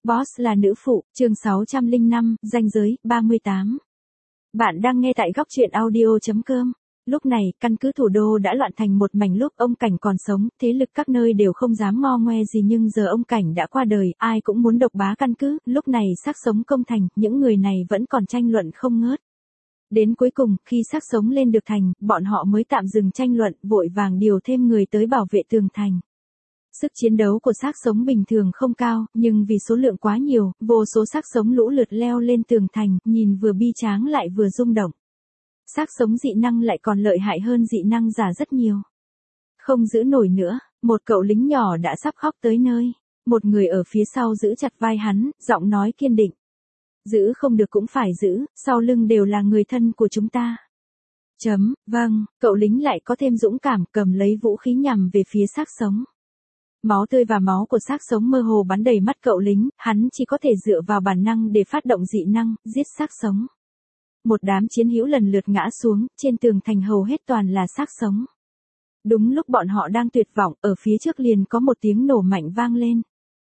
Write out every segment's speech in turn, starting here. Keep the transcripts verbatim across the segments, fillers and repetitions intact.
Boss là nữ phụ, chương sáu trăm lẻ năm, ranh giới, ba mươi tám. Bạn đang nghe tại góc truyện audio chấm com. Lúc này, căn cứ thủ đô đã loạn thành một mảnh lúc ông Cảnh còn sống, thế lực các nơi đều không dám ngo ngoe gì nhưng giờ ông Cảnh đã qua đời, ai cũng muốn độc bá căn cứ, lúc này xác sống công thành, những người này vẫn còn tranh luận không ngớt. Đến cuối cùng, khi xác sống lên được thành, bọn họ mới tạm dừng tranh luận, vội vàng điều thêm người tới bảo vệ tường thành. Sức chiến đấu của xác sống bình thường không cao, nhưng vì số lượng quá nhiều, vô số xác sống lũ lượt leo lên tường thành, nhìn vừa bi tráng lại vừa rung động. Xác sống dị năng lại còn lợi hại hơn dị năng giả rất nhiều. Không giữ nổi nữa, một cậu lính nhỏ đã sắp khóc tới nơi. Một người ở phía sau giữ chặt vai hắn, giọng nói kiên định. Giữ không được cũng phải giữ, sau lưng đều là người thân của chúng ta. Chấm, vâng, cậu lính lại có thêm dũng cảm cầm lấy vũ khí nhằm về phía xác sống. Máu tươi và máu của xác sống mơ hồ bắn đầy mắt cậu lính, hắn chỉ có thể dựa vào bản năng để phát động dị năng, giết xác sống. Một đám chiến hữu lần lượt ngã xuống, trên tường thành hầu hết toàn là xác sống. Đúng lúc bọn họ đang tuyệt vọng, ở phía trước liền có một tiếng nổ mạnh vang lên.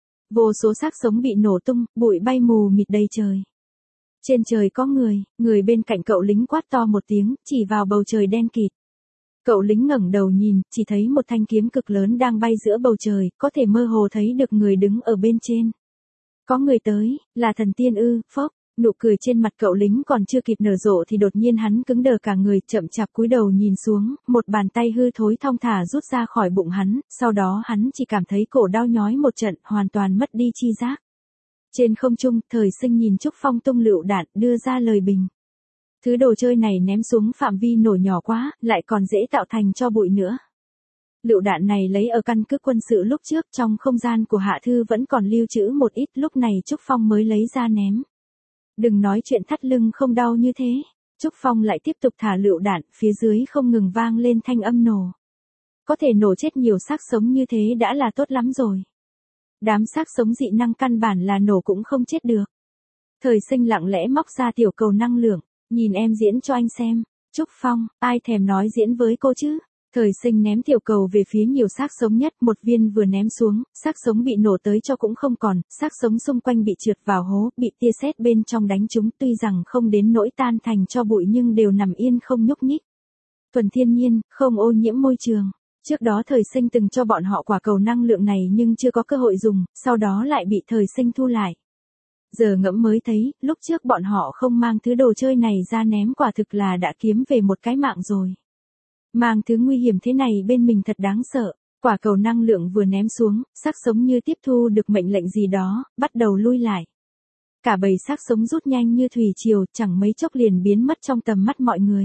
Vô số xác sống bị nổ tung, bụi bay mù mịt đầy trời. Trên trời có người, người bên cạnh cậu lính quát to một tiếng, chỉ vào bầu trời đen kịt. Cậu lính ngẩng đầu nhìn, chỉ thấy một thanh kiếm cực lớn đang bay giữa bầu trời, có thể mơ hồ thấy được người đứng ở bên trên. Có người tới, là thần tiên ư, phốc, nụ cười trên mặt cậu lính còn chưa kịp nở rộ thì đột nhiên hắn cứng đờ cả người, chậm chạp cúi đầu nhìn xuống, một bàn tay hư thối thong thả rút ra khỏi bụng hắn, sau đó hắn chỉ cảm thấy cổ đau nhói một trận, hoàn toàn mất đi chi giác. Trên không trung, Thời Sinh nhìn Trúc Phong tung lựu đạn, đưa ra lời bình. Thứ đồ chơi này ném xuống phạm vi nổ nhỏ quá, lại còn dễ tạo thành cho bụi nữa. Lựu đạn này lấy ở căn cứ quân sự lúc trước, trong không gian của Hạ Thư vẫn còn lưu trữ một ít, lúc này Trúc Phong mới lấy ra ném. Đừng nói chuyện thắt lưng không đau như thế. Trúc Phong lại tiếp tục thả lựu đạn, phía dưới không ngừng vang lên thanh âm nổ. Có thể nổ chết nhiều xác sống như thế đã là tốt lắm rồi. Đám xác sống dị năng căn bản là nổ cũng không chết được. Thời Sinh lặng lẽ móc ra tiểu cầu năng lượng. Nhìn em diễn cho anh xem. Trúc Phong, ai thèm nói diễn với cô chứ? Thời Sinh ném tiểu cầu về phía nhiều xác sống nhất, một viên vừa ném xuống, xác sống bị nổ tới cho cũng không còn, xác sống xung quanh bị trượt vào hố, bị tia sét bên trong đánh trúng, tuy rằng không đến nỗi tan thành cho bụi nhưng đều nằm yên không nhúc nhích. Thuần thiên nhiên, không ô nhiễm môi trường. Trước đó Thời Sinh từng cho bọn họ quả cầu năng lượng này nhưng chưa có cơ hội dùng, sau đó lại bị Thời Sinh thu lại. Giờ ngẫm mới thấy, lúc trước bọn họ không mang thứ đồ chơi này ra ném quả thực là đã kiếm về một cái mạng rồi. Mang thứ nguy hiểm thế này bên mình thật đáng sợ. Quả cầu năng lượng vừa ném xuống, xác sống như tiếp thu được mệnh lệnh gì đó, bắt đầu lui lại. Cả bầy xác sống rút nhanh như thủy triều, chẳng mấy chốc liền biến mất trong tầm mắt mọi người.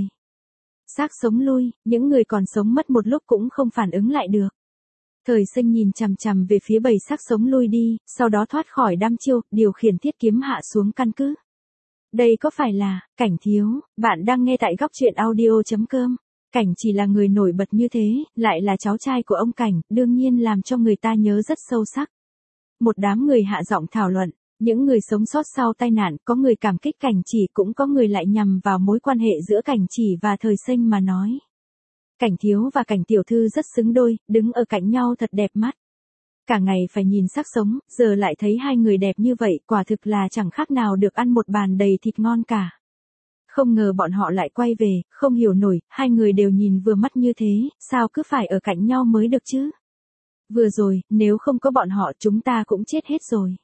Xác sống lui, những người còn sống mất một lúc cũng không phản ứng lại được. Thời Sinh nhìn chằm chằm về phía bầy xác sống lui đi, sau đó thoát khỏi đam chiêu, điều khiển thiết kiếm hạ xuống căn cứ. Đây có phải là, Cảnh thiếu, bạn đang nghe tại góc truyện audio chấm com. Cảnh chỉ là người nổi bật như thế, lại là cháu trai của ông Cảnh, đương nhiên làm cho người ta nhớ rất sâu sắc. Một đám người hạ giọng thảo luận, những người sống sót sau tai nạn, có người cảm kích Cảnh chỉ, cũng có người lại nhằm vào mối quan hệ giữa Cảnh chỉ và Thời Sinh mà nói. Cảnh thiếu và Cảnh tiểu thư rất xứng đôi, đứng ở cạnh nhau thật đẹp mắt. Cả ngày phải nhìn xác sống, giờ lại thấy hai người đẹp như vậy, quả thực là chẳng khác nào được ăn một bàn đầy thịt ngon cả. Không ngờ bọn họ lại quay về, không hiểu nổi, hai người đều nhìn vừa mắt như thế, sao cứ phải ở cạnh nhau mới được chứ? Vừa rồi, nếu không có bọn họ chúng ta cũng chết hết rồi.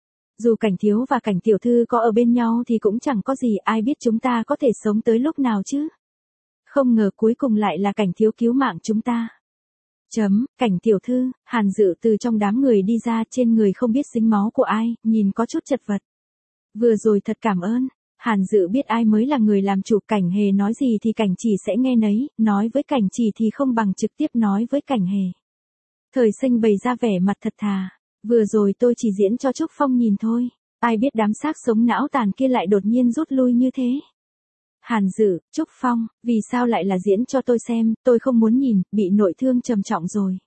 Dù Cảnh thiếu và Cảnh tiểu thư có ở bên nhau thì cũng chẳng có gì, ai biết chúng ta có thể sống tới lúc nào chứ? Không ngờ cuối cùng lại là Cảnh thiếu cứu mạng chúng ta. Chấm, Cảnh tiểu thư, Hàn Dự từ trong đám người đi ra, trên người không biết dính máu của ai, nhìn có chút chật vật. Vừa rồi thật cảm ơn. Hàn Dự biết ai mới là người làm chủ, Cảnh Hề nói gì thì Cảnh chỉ sẽ nghe nấy, nói với Cảnh chỉ thì không bằng trực tiếp nói với Cảnh Hề. Thời Sinh bày ra vẻ mặt thật thà, vừa rồi tôi chỉ diễn cho Trúc Phong nhìn thôi, ai biết đám xác sống não tàn kia lại đột nhiên rút lui như thế. Hàn Dự, Trúc Phong, vì sao lại là diễn cho tôi xem, tôi không muốn nhìn, bị nội thương trầm trọng rồi.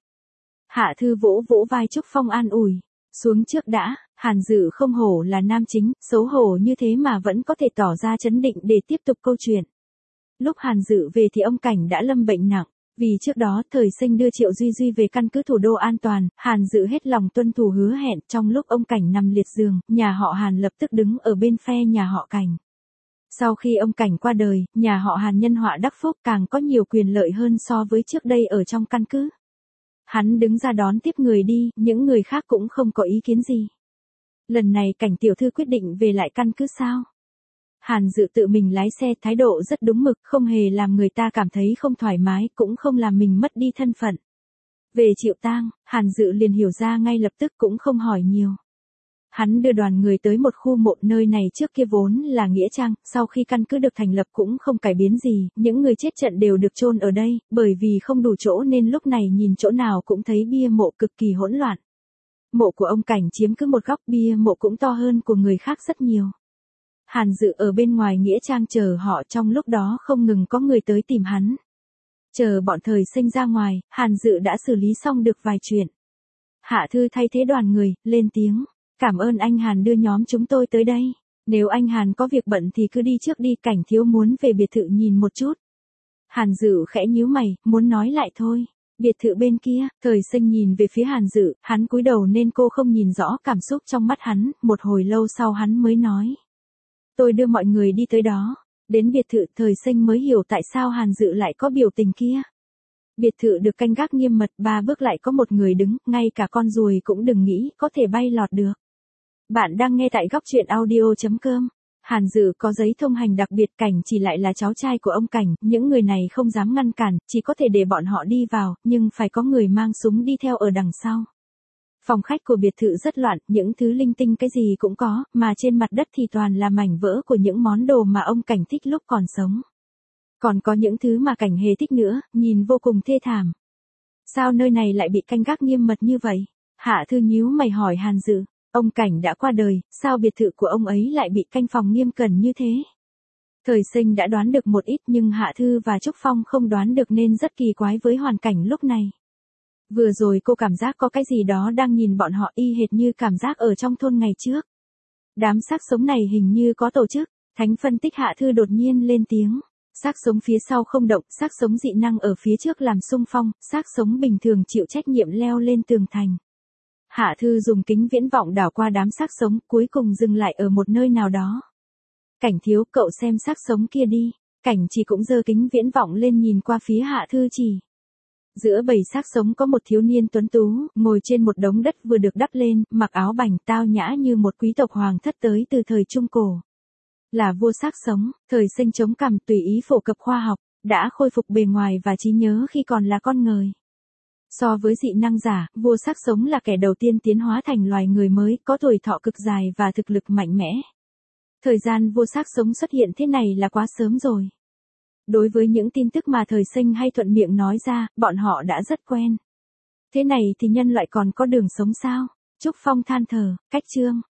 Hạ Thư vỗ vỗ vai Trúc Phong an ủi, xuống trước đã. Hàn Dự không hổ là nam chính, xấu hổ như thế mà vẫn có thể tỏ ra trấn định để tiếp tục câu chuyện. Lúc Hàn Dự về thì ông Cảnh đã lâm bệnh nặng, Vì trước đó Thời Sinh đưa Triệu Duy Duy về căn cứ thủ đô an toàn, Hàn Dự hết lòng tuân thủ hứa hẹn. Trong lúc ông Cảnh nằm liệt giường, nhà họ Hàn lập tức đứng ở bên phe nhà họ Cảnh. Sau khi ông Cảnh qua đời, nhà họ Hàn nhân họa đắc phúc, càng có nhiều quyền lợi hơn so với trước đây ở trong căn cứ. Hắn đứng ra đón tiếp người đi, những người khác cũng không có ý kiến gì. Lần này Cảnh tiểu thư quyết định về lại căn cứ sao? Hàn Dự tự mình lái xe, thái độ rất đúng mực, không hề làm người ta cảm thấy không thoải mái, cũng không làm mình mất đi thân phận. Về Triệu tang, Hàn Dự liền hiểu ra ngay lập tức, cũng không hỏi nhiều. Hắn đưa đoàn người tới một khu mộ, nơi này trước kia vốn là nghĩa trang, sau khi căn cứ được thành lập cũng không cải biến gì, những người chết trận đều được chôn ở đây, bởi vì không đủ chỗ nên lúc này nhìn chỗ nào cũng thấy bia mộ cực kỳ hỗn loạn. Mộ của ông Cảnh chiếm cứ một góc, bia mộ cũng to hơn của người khác rất nhiều. Hàn Dự ở bên ngoài nghĩa trang chờ họ, trong lúc đó không ngừng có người tới tìm hắn. Chờ bọn Thời Sinh ra ngoài, Hàn Dự đã xử lý xong được vài chuyện. Hạ Thư thay thế đoàn người, lên tiếng. Cảm ơn anh Hàn đưa nhóm chúng tôi tới đây. Nếu anh Hàn có việc bận thì cứ đi trước đi, Cảnh thiếu muốn về biệt thự nhìn một chút. Hàn Dự khẽ nhíu mày, muốn nói lại thôi. Biệt thự bên kia, Thời Sinh nhìn về phía Hàn Dự, hắn cúi đầu nên cô không nhìn rõ cảm xúc trong mắt hắn, một hồi lâu sau hắn mới nói. Tôi đưa mọi người đi tới đó. Đến biệt thự, Thời Sinh mới hiểu tại sao Hàn Dự lại có biểu tình kia. Biệt thự được canh gác nghiêm mật, ba bước lại có một người đứng, ngay cả con ruồi cũng đừng nghĩ có thể bay lọt được. Bạn đang nghe tại góc truyện audio chấm com. Hàn Dự có giấy thông hành đặc biệt, Cảnh chỉ lại là cháu trai của ông Cảnh, những người này không dám ngăn cản, chỉ có thể để bọn họ đi vào, nhưng phải có người mang súng đi theo ở đằng sau. Phòng khách của biệt thự rất loạn, những thứ linh tinh cái gì cũng có, mà trên mặt đất thì toàn là mảnh vỡ của những món đồ mà ông Cảnh thích lúc còn sống. Còn có những thứ mà Cảnh hề thích nữa, nhìn vô cùng thê thảm. Sao nơi này lại bị canh gác nghiêm mật như vậy? Hạ Thư nhíu mày hỏi Hàn Dự, ông Cảnh đã qua đời, sao biệt thự của ông ấy lại bị canh phòng nghiêm cẩn như thế? Thời Sinh đã đoán được một ít nhưng Hạ Thư và Trúc Phong không đoán được nên rất kỳ quái với hoàn cảnh lúc này. Vừa rồi cô cảm giác có cái gì đó đang nhìn bọn họ y hệt như cảm giác ở trong thôn ngày trước. Đám xác sống này hình như có tổ chức. Thánh phân tích Hạ Thư đột nhiên lên tiếng. Xác sống phía sau không động, xác sống dị năng ở phía trước làm xung phong, xác sống bình thường chịu trách nhiệm leo lên tường thành. Hạ Thư dùng kính viễn vọng đảo qua đám xác sống, cuối cùng dừng lại ở một nơi nào đó. Cảnh thiếu, cậu xem xác sống kia đi. Cảnh chỉ cũng giơ kính viễn vọng lên nhìn qua phía Hạ Thư chỉ. Giữa bầy xác sống có một thiếu niên tuấn tú, ngồi trên một đống đất vừa được đắp lên, mặc áo bành tao nhã như một quý tộc hoàng thất tới từ thời Trung Cổ. Là vua xác sống. Thời Sinh chống cằm, tùy ý phổ cập khoa học, đã khôi phục bề ngoài và trí nhớ khi còn là con người. So với dị năng giả, vua xác sống là kẻ đầu tiên tiến hóa thành loài người mới, có tuổi thọ cực dài và thực lực mạnh mẽ. Thời gian vua xác sống xuất hiện thế này là quá sớm rồi. Đối với những tin tức mà Thời Sinh hay thuận miệng nói ra, bọn họ đã rất quen. Thế này thì nhân loại còn có đường sống sao? Trúc Phong than thở, cách chương.